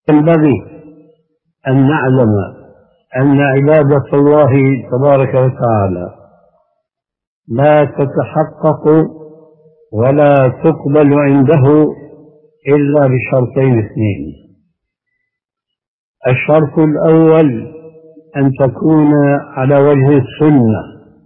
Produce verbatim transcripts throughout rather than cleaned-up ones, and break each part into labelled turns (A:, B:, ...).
A: ينبغي أن نعلم أن عبادة الله تبارك وتعالى لا تتحقق ولا تقبل عنده إلا بشرطين اثنين. الشرط الأول أن تكون على وجه السنة،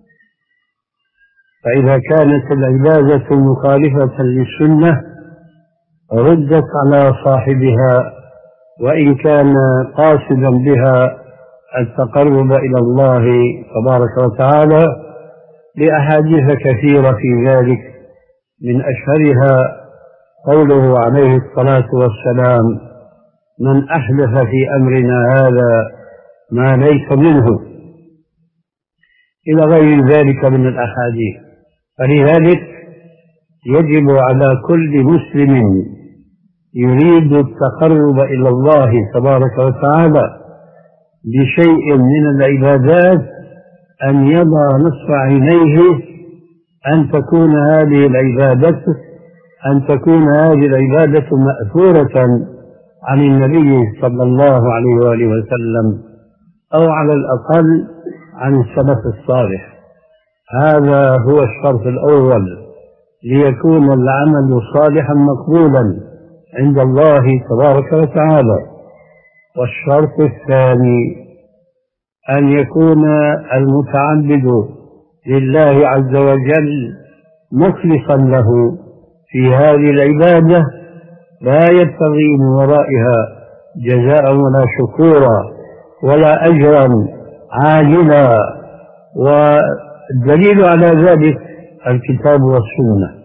A: فإذا كانت العبادة مخالفة للسنة ردت على صاحبها وإن كان قاصدا بها التقرب إلى الله تبارك وتعالى، لأحاديث كثيرة في ذلك، من أشهرها قوله عليه الصلاة والسلام: من أحدث في أمرنا هذا ما ليس منه، إلى غير ذلك من الأحاديث. فلذلك يجب على كل مسلم يريد التقرب إلى الله تبارك وتعالى بشيء من العبادات أن يضع نصف عينيه أن تكون هذه العبادة أن تكون هذه العبادة مأثورة عن النبي صلى الله عليه وآله وسلم، أو على الأقل عن السلف الصالح. هذا هو الشرط الأول ليكون العمل صالحا مقبولا عند الله تبارك وتعالى. والشرط الثاني أن يكون المتعبد لله عز وجل مخلصا له في هذه العبادة، لا يبتغي من ورائها جزاء ولا شكورا ولا أجرا عاجلا. والدليل على ذلك الكتاب والسنة.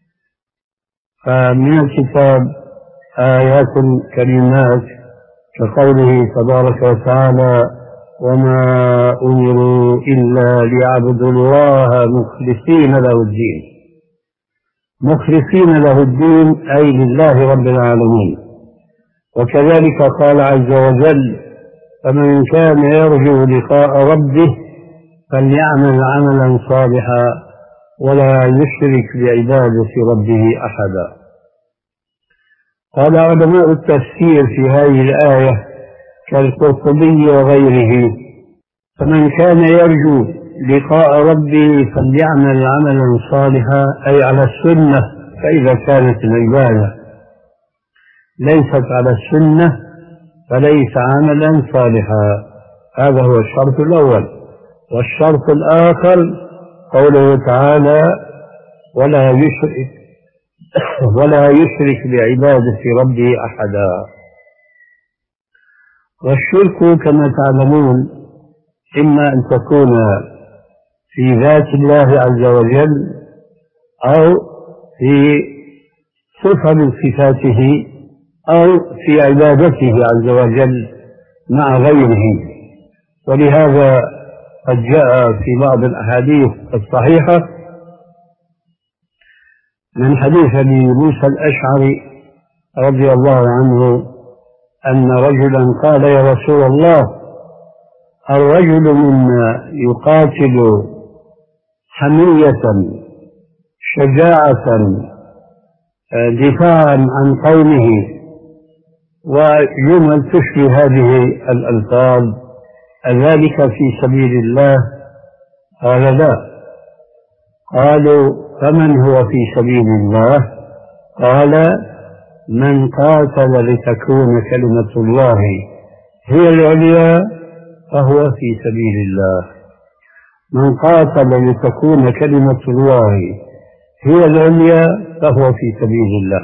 A: فمن الكتاب آيات كريمات كقوله تبارك وتعالى: وما أمروا إلا ليعبدوا الله مخلصين له الدين. مخلصين له الدين أي لله رب العالمين. وكذلك قال عز وجل: فمن كان يرجو لقاء ربه فليعمل عملا صالحا ولا يشرك بعبادة ربه أحدا. قال علماء التفسير في هذه الآية كالقرطبي وغيره: فمن كان يرجو لقاء ربه فليعمل عملا صالحا أي على السنة. فإذا كانت العبادة ليست على السنة فليس عملا صالحا. هذا هو الشرط الأول. والشرط الآخر قوله تعالى: ولا يشرك ولا يشرك بعبادة ربه أحدا. والشرك كما تعلمون إما أن تكون في ذات الله عز وجل أو في صفة من صفاته أو في عبادته عز وجل مع غيره. ولهذا قد جاء في بعض الأحاديث الصحيحة من حديث أبي موسى الأشعري رضي الله عنه أن رجلا قال: يا رسول الله، الرجل منا يقاتل حمية شجاعة دفاعا عن قومه، وجمل تشبه هذه الألفاظ، أذلك في سبيل الله؟ قال: لا. قالوا: فمن هو في سبيل الله؟ قال: من قاتل لتكون كلمة الله هي العليا فهو في سبيل الله. من قاتل لتكون كلمة الله هي العليا فهو في سبيل الله.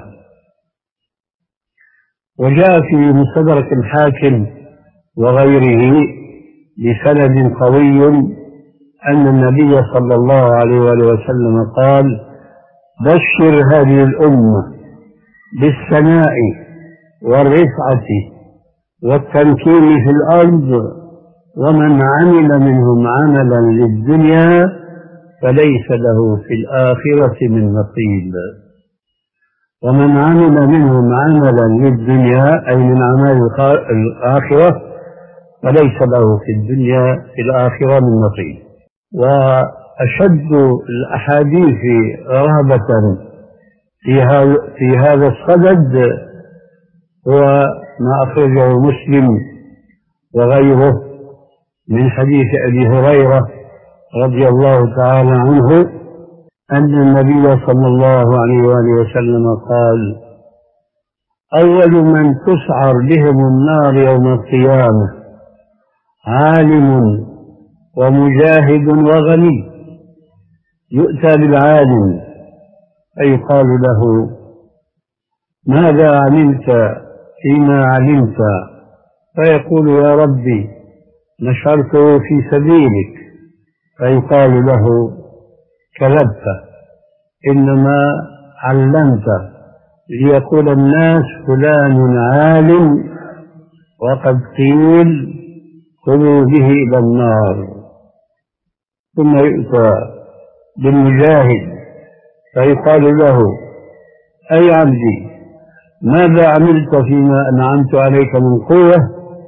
A: وجاء في مستدرك الحاكم وغيره بسند قوي أن النبي صلى الله عليه وآله وسلم قال: بشر هذه الأمة بالسناء والرفعة والتمكين في الأرض، ومن عمل منهم عملا للدنيا فليس له في الآخرة من نصيب. ومن عمل منهم عملا للدنيا أي من أعمال الآخرة فليس له في الدنيا في الآخرة من نصيب. وأشد الأحاديث رهبة في هذا الصدد هو ما أخرجه مسلم وغيره من حديث أبي هريرة رضي الله تعالى عنه أن النبي صلى الله عليه وآله وسلم قال: أول من تسعر بهم النار يوم القيامة عالم ومجاهد وغني. يؤتى بالعالم فيقال له: ماذا عملت فيما علمت؟ فيقول: يا ربي نشرته في سبيلك. فيقال له: كذبت، إنما علمت ليقول الناس فلان عالم وقد قيل خذوا به إلى النار. ثم يؤتى بالمجاهد فيقال له: أي عبدي ماذا عملت فيما أنعمت عليك من قوة؟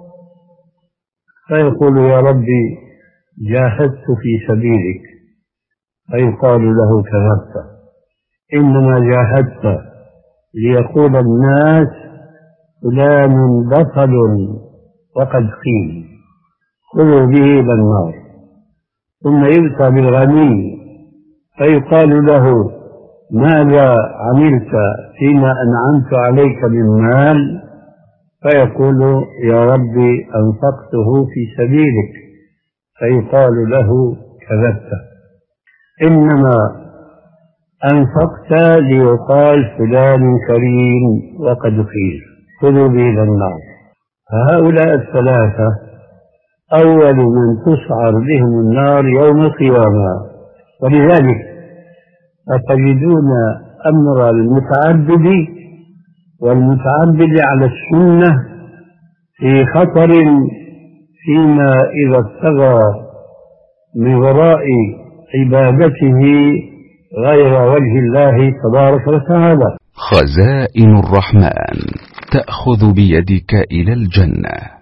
A: فيقول: يا ربي جاهدت في سبيلك. فيقال له: كذبت، إنما جاهدت ليقول الناس فلان بطل وقد قيل خذوا به إلى النار. ثم يؤتى بالغني فيقال له: ماذا عملت فيما أنعمت عليك من مال؟ فيقول: يا ربي أنفقته في سبيلك. فيقال له: كذبت، إنما أنفقت ليقال فلان كريم وقد قيل خذوا به إلى النار. فهؤلاء الثلاثة أول من تسعر بهم النار يوم القيامة. ولذلك فتجدون أمر المتعبد والمتعبد على السنة في خطر فيما إذا ابتغى من وراء عبادته غير وجه الله تبارك وتعالى.
B: خزائن الرحمن تأخذ بيدك إلى الجنة.